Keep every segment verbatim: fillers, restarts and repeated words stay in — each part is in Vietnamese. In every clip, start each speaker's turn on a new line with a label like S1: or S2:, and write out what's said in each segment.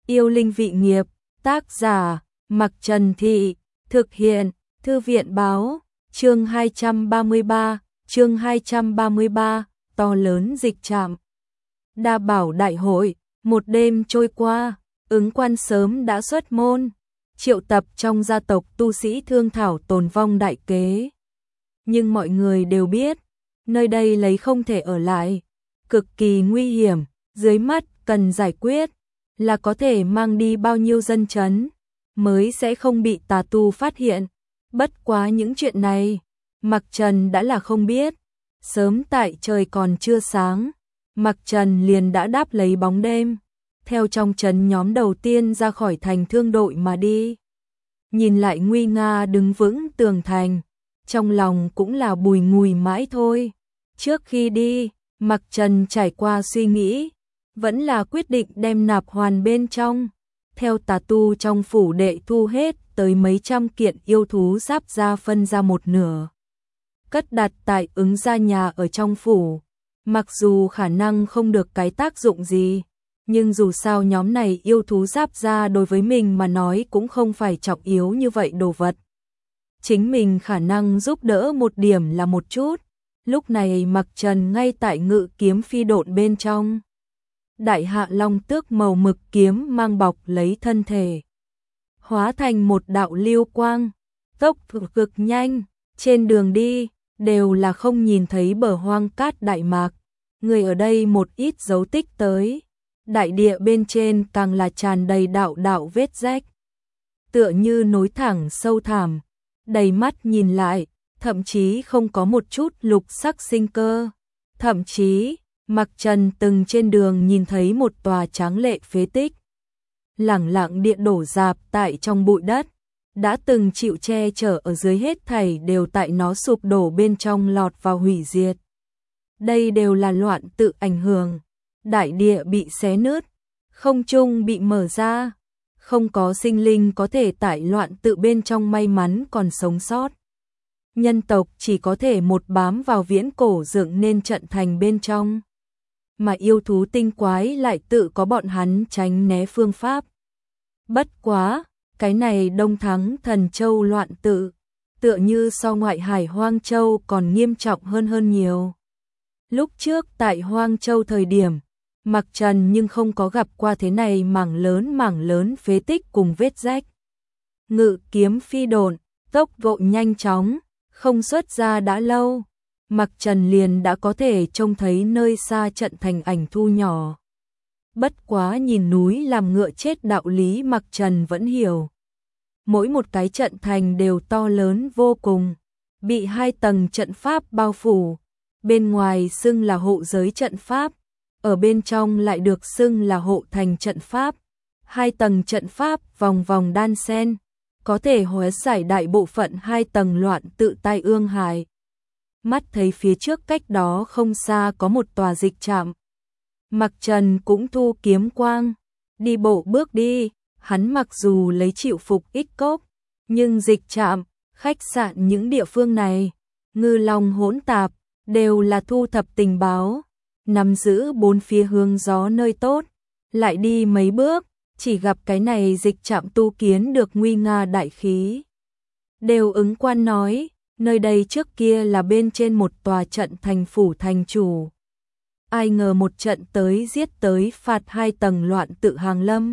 S1: Yêu linh vị nghiệp, tác giả, Mặc Trần Thị, thực hiện, Thư viện báo, chương hai trăm ba mươi ba, chương hai trăm ba mươi ba, to lớn dịch trạm. Đa bảo đại hội, một đêm trôi qua, ứng quan sớm đã xuất môn, triệu tập trong gia tộc tu sĩ thương thảo tồn vong đại kế. Nhưng mọi người đều biết, nơi đây lấy không thể ở lại, cực kỳ nguy hiểm, dưới mắt cần giải quyết, là có thể mang đi bao nhiêu dân chấn, mới sẽ không bị tà tu phát hiện. Bất quá những chuyện này, Mặc Trần đã là không biết, sớm tại trời còn chưa sáng, Mặc Trần liền đã đáp lấy bóng đêm, theo trong trấn nhóm đầu tiên ra khỏi thành thương đội mà đi. Nhìn lại nguy nga đứng vững tường thành, trong lòng cũng là bùi ngùi mãi thôi. Trước khi đi, Mặc Trần trải qua suy nghĩ, vẫn là quyết định đem nạp hoàn bên trong, theo tà tu trong phủ đệ thu hết tới mấy trăm kiện yêu thú giáp ra phân ra một nửa, cất đặt tại ứng gia nhà ở trong phủ. Mặc dù khả năng không được cái tác dụng gì, nhưng dù sao nhóm này yêu thú giáp ra đối với mình mà nói cũng không phải trọng yếu như vậy đồ vật. Chính mình khả năng giúp đỡ một điểm là một chút. Lúc này Mặc Trần ngay tại ngự kiếm phi độn bên trong. Đại hạ long tước màu mực kiếm mang bọc lấy thân thể, hóa thành một đạo lưu quang, tốc cực nhanh, trên đường đi, đều là không nhìn thấy bờ hoang cát đại mạc. Người ở đây một ít dấu tích tới, đại địa bên trên càng là tràn đầy đạo đạo vết rách, tựa như nối thẳng sâu thẳm, đầy mắt nhìn lại, thậm chí không có một chút lục sắc sinh cơ. Thậm chí, Mặc Trần từng trên đường nhìn thấy một tòa tráng lệ phế tích, lẳng lặng địa đổ rạp tại trong bụi đất, đã từng chịu che chở ở dưới hết thảy đều tại nó sụp đổ bên trong lọt vào hủy diệt. Đây đều là loạn tự ảnh hưởng, đại địa bị xé nứt, không trung bị mở ra, không có sinh linh có thể tại loạn tự bên trong may mắn còn sống sót. Nhân tộc chỉ có thể một bám vào viễn cổ dựng nên trận thành bên trong, mà yêu thú tinh quái lại tự có bọn hắn tránh né phương pháp. Bất quá, cái này Đông Thắng Thần Châu loạn tự, tựa như so ngoại hải Hoang Châu còn nghiêm trọng hơn hơn nhiều. Lúc trước tại Hoang Châu thời điểm, Mặc Trần nhưng không có gặp qua thế này mảng lớn mảng lớn phế tích cùng vết rách. Ngự kiếm phi độn, tốc độ nhanh chóng, không xuất ra đã lâu, Mặc Trần liền đã có thể trông thấy nơi xa trận thành ảnh thu nhỏ. Bất quá nhìn núi làm ngựa chết đạo lý Mặc Trần vẫn hiểu. Mỗi một cái trận thành đều to lớn vô cùng, bị hai tầng trận pháp bao phủ, bên ngoài xưng là hộ giới trận pháp, ở bên trong lại được xưng là hộ thành trận pháp. Hai tầng trận pháp vòng vòng đan xen, có thể hóa giải đại bộ phận hai tầng loạn tự tai ương hại. Mắt thấy phía trước cách đó không xa có một tòa dịch trạm. Mặc Trần cũng thu kiếm quang, đi bộ bước đi, hắn mặc dù lấy chịu phục ích cốc, nhưng dịch trạm, khách sạn những địa phương này, ngư long hỗn tạp, đều là thu thập tình báo, nắm giữ bốn phía hướng gió nơi tốt. Lại đi mấy bước, chỉ gặp cái này dịch trạm tu kiến được nguy nga đại khí. Đều ứng quan nói, nơi đây trước kia là bên trên một tòa trận thành phủ thành chủ. Ai ngờ một trận tới giết tới phạt hai tầng loạn tự hàng lâm.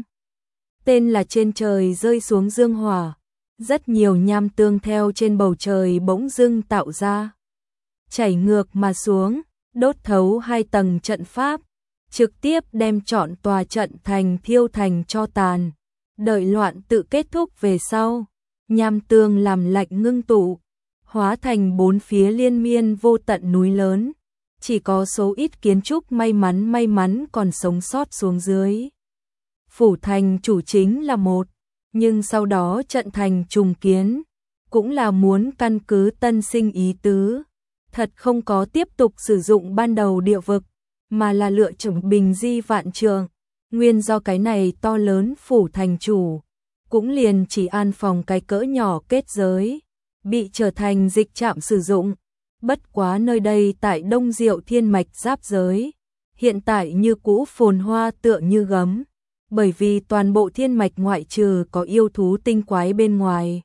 S1: Tên là trên trời rơi xuống dương hỏa, rất nhiều nham tương theo trên bầu trời bỗng dưng tạo ra, chảy ngược mà xuống, đốt thấu hai tầng trận pháp, trực tiếp đem trọn tòa trận thành thiêu thành tro tàn. Đợi loạn tự kết thúc về sau, nham tương làm lạnh ngưng tụ, hóa thành bốn phía liên miên vô tận núi lớn, chỉ có số ít kiến trúc may mắn may mắn còn sống sót xuống dưới. Phủ thành chủ chính là một, nhưng sau đó trận thành trùng kiến, cũng là muốn căn cứ tân sinh ý tứ, thật không có tiếp tục sử dụng ban đầu địa vực, mà là lựa chọn bình di vạn trường. Nguyên do cái này to lớn phủ thành chủ, cũng liền chỉ an phòng cái cỡ nhỏ kết giới, bị trở thành dịch trạm sử dụng. Bất quá nơi đây tại Đông Diệu Thiên Mạch giáp giới, hiện tại như cũ phồn hoa tựa như gấm, bởi vì toàn bộ thiên mạch ngoại trừ có yêu thú tinh quái bên ngoài,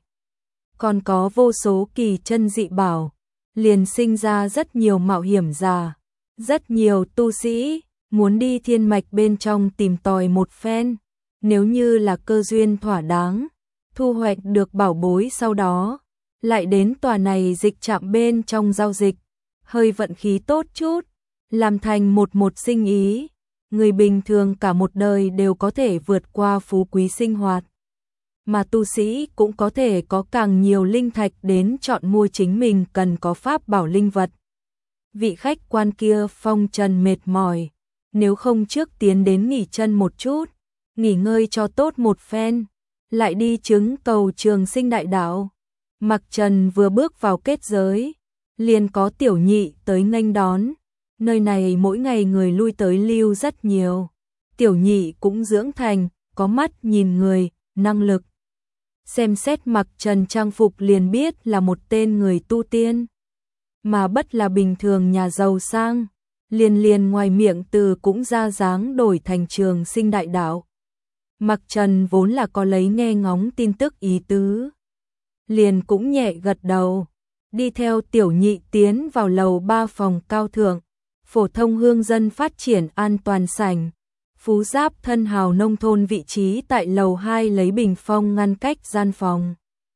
S1: còn có vô số kỳ chân dị bảo, liền sinh ra rất nhiều mạo hiểm giả, rất nhiều tu sĩ muốn đi thiên mạch bên trong tìm tòi một phen, nếu như là cơ duyên thỏa đáng, thu hoạch được bảo bối sau đó, lại đến tòa này dịch trạm bên trong giao dịch, hơi vận khí tốt chút, làm thành một một sinh ý, người bình thường cả một đời đều có thể vượt qua phú quý sinh hoạt. Mà tu sĩ cũng có thể có càng nhiều linh thạch đến chọn mua chính mình cần có pháp bảo linh vật. Vị khách quan kia phong trần mệt mỏi, nếu không trước tiến đến nghỉ chân một chút, nghỉ ngơi cho tốt một phen, lại đi chứng cầu trường sinh đại đạo. Mặc Trần vừa bước vào kết giới, liền có tiểu nhị tới nghênh đón, nơi này mỗi ngày người lui tới lưu rất nhiều. Tiểu nhị cũng dưỡng thành, có mắt nhìn người, năng lực. Xem xét Mặc Trần trang phục liền biết là một tên người tu tiên, mà bất là bình thường nhà giàu sang, liền liền ngoài miệng từ cũng ra dáng đổi thành trường sinh đại đạo. Mặc Trần vốn là có lấy nghe ngóng tin tức ý tứ, liền cũng nhẹ gật đầu, đi theo tiểu nhị tiến vào lầu ba phòng cao thượng, phổ thông hương dân phát triển an toàn sảnh. Phú Giáp thân hào nông thôn vị trí tại lầu hai lấy bình phong ngăn cách gian phòng,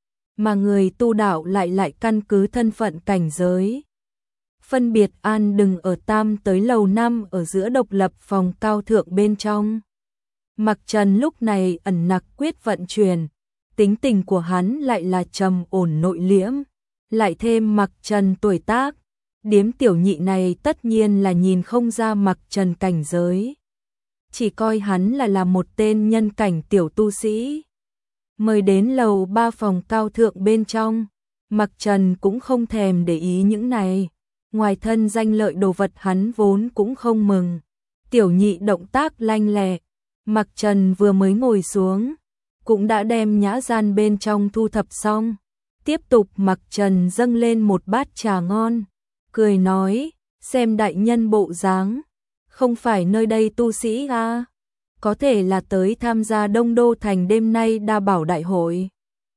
S1: mà người tu đạo lại lại căn cứ thân phận cảnh giới. Phân biệt an đừng ở tam tới lầu năm ở giữa độc lập phòng cao thượng bên trong. Mặc Trần lúc này ẩn nặc quyết vận chuyển, tính tình của hắn lại là trầm ổn nội liễm, lại thêm Mặc Trần tuổi tác, điếm tiểu nhị này tất nhiên là nhìn không ra Mặc Trần cảnh giới, chỉ coi hắn là là một tên nhân cảnh tiểu tu sĩ. Mời đến lầu ba phòng cao thượng bên trong, Mặc Trần cũng không thèm để ý những này, ngoài thân danh lợi đồ vật hắn vốn cũng không mừng. Tiểu nhị động tác lanh lẹ, Mặc Trần vừa mới ngồi xuống, cũng đã đem nhã gian bên trong thu thập xong. Tiếp tục Mặc Trần dâng lên một bát trà ngon, cười nói, xem đại nhân bộ dáng, không phải nơi đây tu sĩ à, có thể là tới tham gia Đông Đô Thành đêm nay đa bảo đại hội.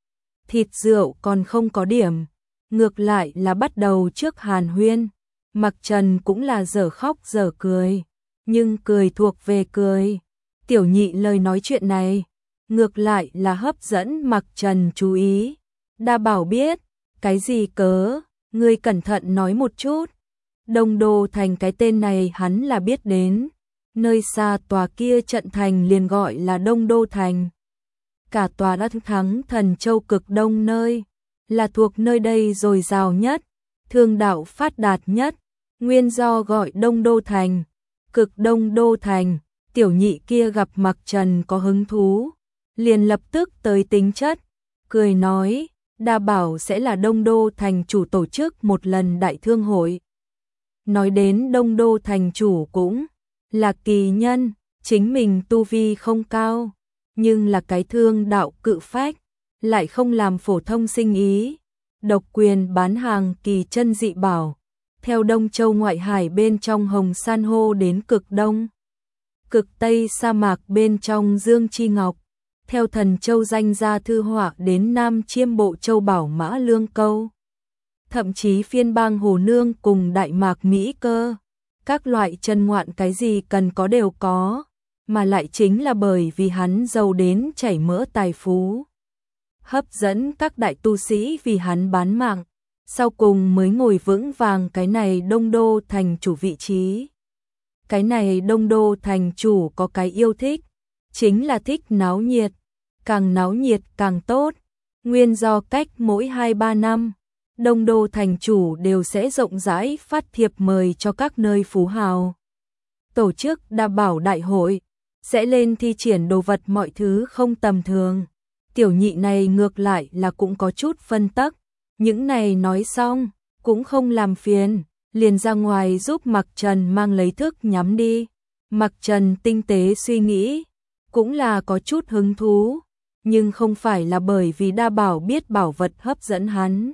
S1: Thịt rượu còn không có điểm, ngược lại là bắt đầu trước hàn huyên. Mặc Trần cũng là dở khóc dở cười, nhưng cười thuộc về cười. Tiểu nhị lời nói chuyện này, ngược lại là hấp dẫn Mặc Trần chú ý. Đa bảo biết, cái gì cớ, ngươi cẩn thận nói một chút. Đông Đô Thành cái tên này hắn là biết đến, nơi xa tòa kia trận thành liền gọi là Đông Đô Thành. Cả tòa đã thắng Thần Châu cực đông nơi, là thuộc nơi đây dồi dào nhất, thương đạo phát đạt nhất, nguyên do gọi Đông Đô Thành. Cực Đông Đô Thành, tiểu nhị kia gặp Mặc Trần có hứng thú, liền lập tức tới tính chất, cười nói, đa bảo sẽ là Đông Đô Thành chủ tổ chức một lần đại thương hội. Nói đến Đông Đô Thành chủ cũng là kỳ nhân, chính mình tu vi không cao, nhưng là cái thương đạo cự phách, lại không làm phổ thông sinh ý, độc quyền bán hàng kỳ chân dị bảo, theo Đông Châu ngoại hải bên trong hồng san hô đến cực đông, cực tây sa mạc bên trong dương chi ngọc, theo Thần Châu danh gia thư họa đến Nam Chiêm Bộ Châu bảo mã lương câu, thậm chí phiên bang hồ nương cùng đại mạc Mỹ cơ, các loại chân ngoạn cái gì cần có đều có, mà lại chính là bởi vì hắn giàu đến chảy mỡ tài phú, hấp dẫn các đại tu sĩ vì hắn bán mạng, sau cùng mới ngồi vững vàng cái này Đông Đô Thành chủ vị trí. Cái này Đông Đô Thành chủ có cái yêu thích, chính là thích náo nhiệt, càng náo nhiệt càng tốt, nguyên do cách mỗi hai ba năm, Đông Đô Thành chủ đều sẽ rộng rãi phát thiệp mời cho các nơi phú hào. Tổ chức đa bảo đại hội, sẽ lên thi triển đồ vật mọi thứ không tầm thường. Tiểu nhị này ngược lại là cũng có chút phân tắc, những này nói xong, cũng không làm phiền, liền ra ngoài giúp Mặc Trần mang lấy thức nhắm đi. Mặc Trần tinh tế suy nghĩ, cũng là có chút hứng thú, nhưng không phải là bởi vì đa bảo biết bảo vật hấp dẫn hắn.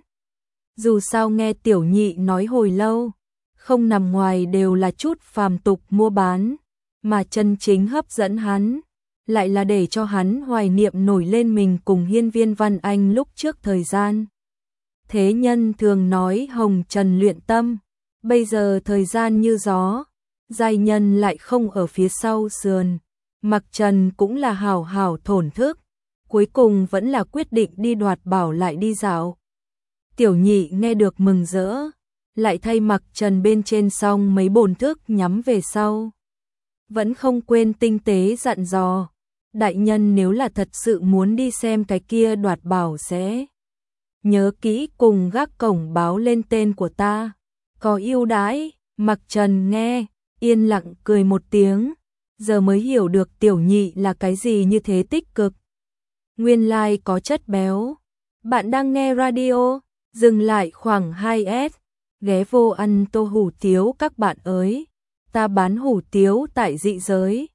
S1: Dù sao nghe tiểu nhị nói hồi lâu, không nằm ngoài đều là chút phàm tục mua bán, mà chân chính hấp dẫn hắn, lại là để cho hắn hoài niệm nổi lên mình cùng Hiên Viên Văn Anh lúc trước thời gian. Thế nhân thường nói hồng trần luyện tâm, bây giờ thời gian như gió, giai nhân lại không ở phía sau sườn, mặc trần cũng là hảo hảo thổn thức, cuối cùng vẫn là quyết định đi đoạt bảo lại đi dạo. Tiểu nhị nghe được mừng rỡ, lại thay mặc trần bên trên xong mấy bồn thức nhắm về sau. Vẫn không quên tinh tế dặn dò, đại nhân nếu là thật sự muốn đi xem cái kia đoạt bảo sẽ nhớ kỹ cùng gác cổng báo lên tên của ta, có ưu đãi. Mặc trần nghe, yên lặng cười một tiếng, giờ mới hiểu được tiểu nhị là cái gì như thế tích cực. Nguyên lai like có chất béo. Bạn đang nghe radio, dừng lại khoảng hai s, ghé vô ăn tô hủ tiếu các bạn ơi. Ta bán hủ tiếu tại dị giới,